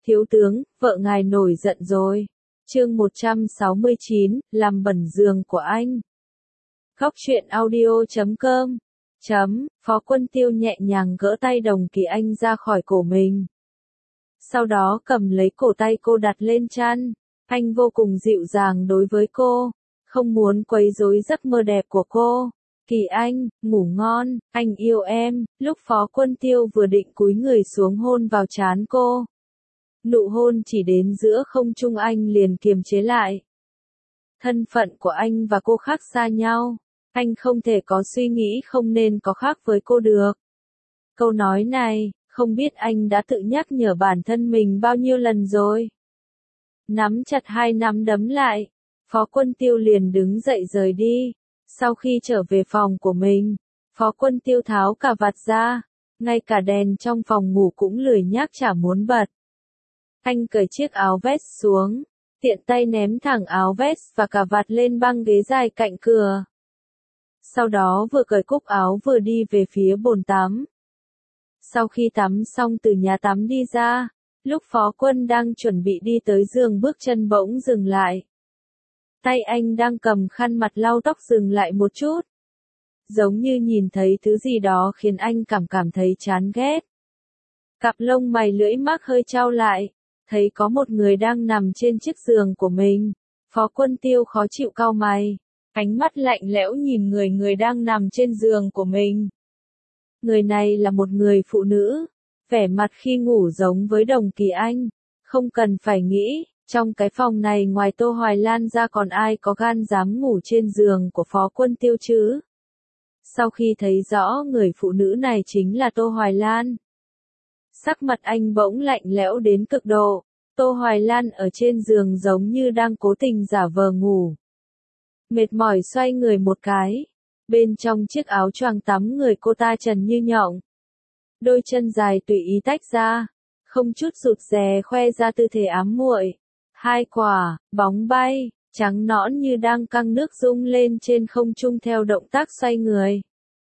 Thiếu tướng, vợ ngài nổi giận rồi. Chương 169, làm bẩn giường của anh. Góc truyện audio.com. Phó Quân Tiêu nhẹ nhàng gỡ tay Đồng Kỳ Anh ra khỏi cổ mình. Sau đó cầm lấy cổ tay cô đặt lên chăn. Anh vô cùng dịu dàng đối với cô, không muốn quấy rối giấc mơ đẹp của cô. Kỳ Anh, ngủ ngon, anh yêu em. Lúc Phó Quân Tiêu vừa định cúi người xuống hôn vào trán cô, nụ hôn chỉ đến giữa không trung anh liền kiềm chế lại. Thân phận của anh và cô khác xa nhau. Anh không thể có suy nghĩ không nên có khác với cô được. Câu nói này, không biết anh đã tự nhắc nhở bản thân mình bao nhiêu lần rồi. Nắm chặt hai nắm đấm lại, Phó Quân Tiêu liền đứng dậy rời đi. Sau khi trở về phòng của mình, Phó Quân Tiêu tháo cà vạt ra, ngay cả đèn trong phòng ngủ cũng lười nhác chả muốn bật. Anh cởi chiếc áo vest xuống, tiện tay ném thẳng áo vest và cà vạt lên băng ghế dài cạnh cửa. Sau đó vừa cởi cúc áo vừa đi về phía bồn tắm. Sau khi tắm xong từ nhà tắm đi ra, lúc Phó Quân đang chuẩn bị đi tới giường bước chân bỗng dừng lại. Tay anh đang cầm khăn mặt lau tóc dừng lại một chút. Giống như nhìn thấy thứ gì đó khiến anh cảm thấy chán ghét. Cặp lông mày lưỡi mắc hơi chau lại, thấy có một người đang nằm trên chiếc giường của mình. Phó Quân Tiêu khó chịu cau mày, ánh mắt lạnh lẽo nhìn người đang nằm trên giường của mình. Người này là một người phụ nữ, vẻ mặt khi ngủ giống với Đồng Kỳ Anh. Không cần phải nghĩ, trong cái phòng này ngoài Tô Hoài Lan ra còn ai có gan dám ngủ trên giường của Phó Quân Tiêu chứ? Sau khi thấy rõ người phụ nữ này chính là Tô Hoài Lan, sắc mặt anh bỗng lạnh lẽo đến cực độ. Tô Hoài Lan ở trên giường giống như đang cố tình giả vờ ngủ. Mệt mỏi xoay người một cái. Bên trong chiếc áo choàng tắm người cô ta trần như nhộng. Đôi chân dài tùy ý tách ra, không chút rụt rè khoe ra tư thế ám muội. Hai quả, bóng bay, trắng nõn như đang căng nước rung lên trên không trung theo động tác xoay người.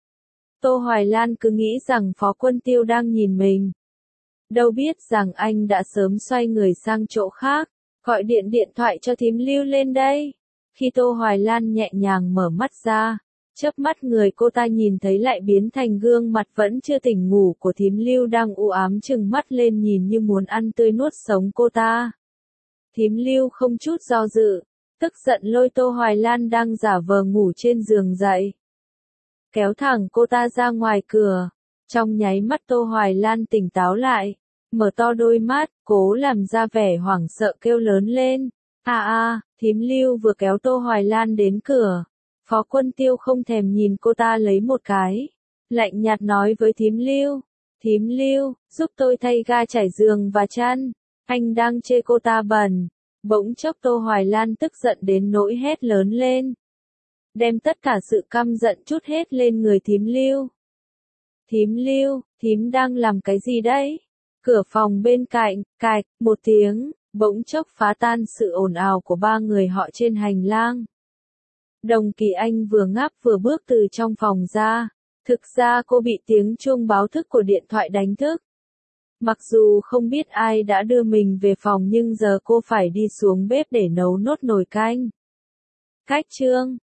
Tô Hoài Lan cứ nghĩ rằng Phó Quân Tiêu đang nhìn mình. Đâu biết rằng anh đã sớm xoay người sang chỗ khác, gọi điện thoại cho thím Lưu lên đây. Khi Tô Hoài Lan nhẹ nhàng mở mắt ra, chớp mắt người cô ta nhìn thấy lại biến thành gương mặt vẫn chưa tỉnh ngủ của thím Lưu đang u ám trừng mắt lên nhìn như muốn ăn tươi nuốt sống cô ta. Thím Lưu không chút do dự, tức giận lôi Tô Hoài Lan đang giả vờ ngủ trên giường dậy, kéo thẳng cô ta ra ngoài cửa. Trong nháy mắt Tô Hoài Lan tỉnh táo lại, mở to đôi mắt, cố làm ra vẻ hoảng sợ kêu lớn lên. Thím Lưu vừa kéo Tô Hoài Lan đến cửa. Phó Quân Tiêu không thèm nhìn cô ta lấy một cái, lạnh nhạt nói với thím Lưu. Thím Lưu, giúp tôi thay ga trải giường và chăn. Anh đang chê cô ta bẩn. Bỗng chốc Tô Hoài Lan tức giận đến nỗi hét lớn lên, đem tất cả sự căm giận trút hết lên người thím Lưu. Thím Lưu, thím đang làm cái gì đấy? Cửa phòng bên cạnh, cạch, một tiếng, bỗng chốc phá tan sự ồn ào của ba người họ trên hành lang. Đồng Kỳ Anh vừa ngáp vừa bước từ trong phòng ra. Thực ra cô bị tiếng chuông báo thức của điện thoại đánh thức. Mặc dù không biết ai đã đưa mình về phòng nhưng giờ cô phải đi xuống bếp để nấu nốt nồi canh. Cách chương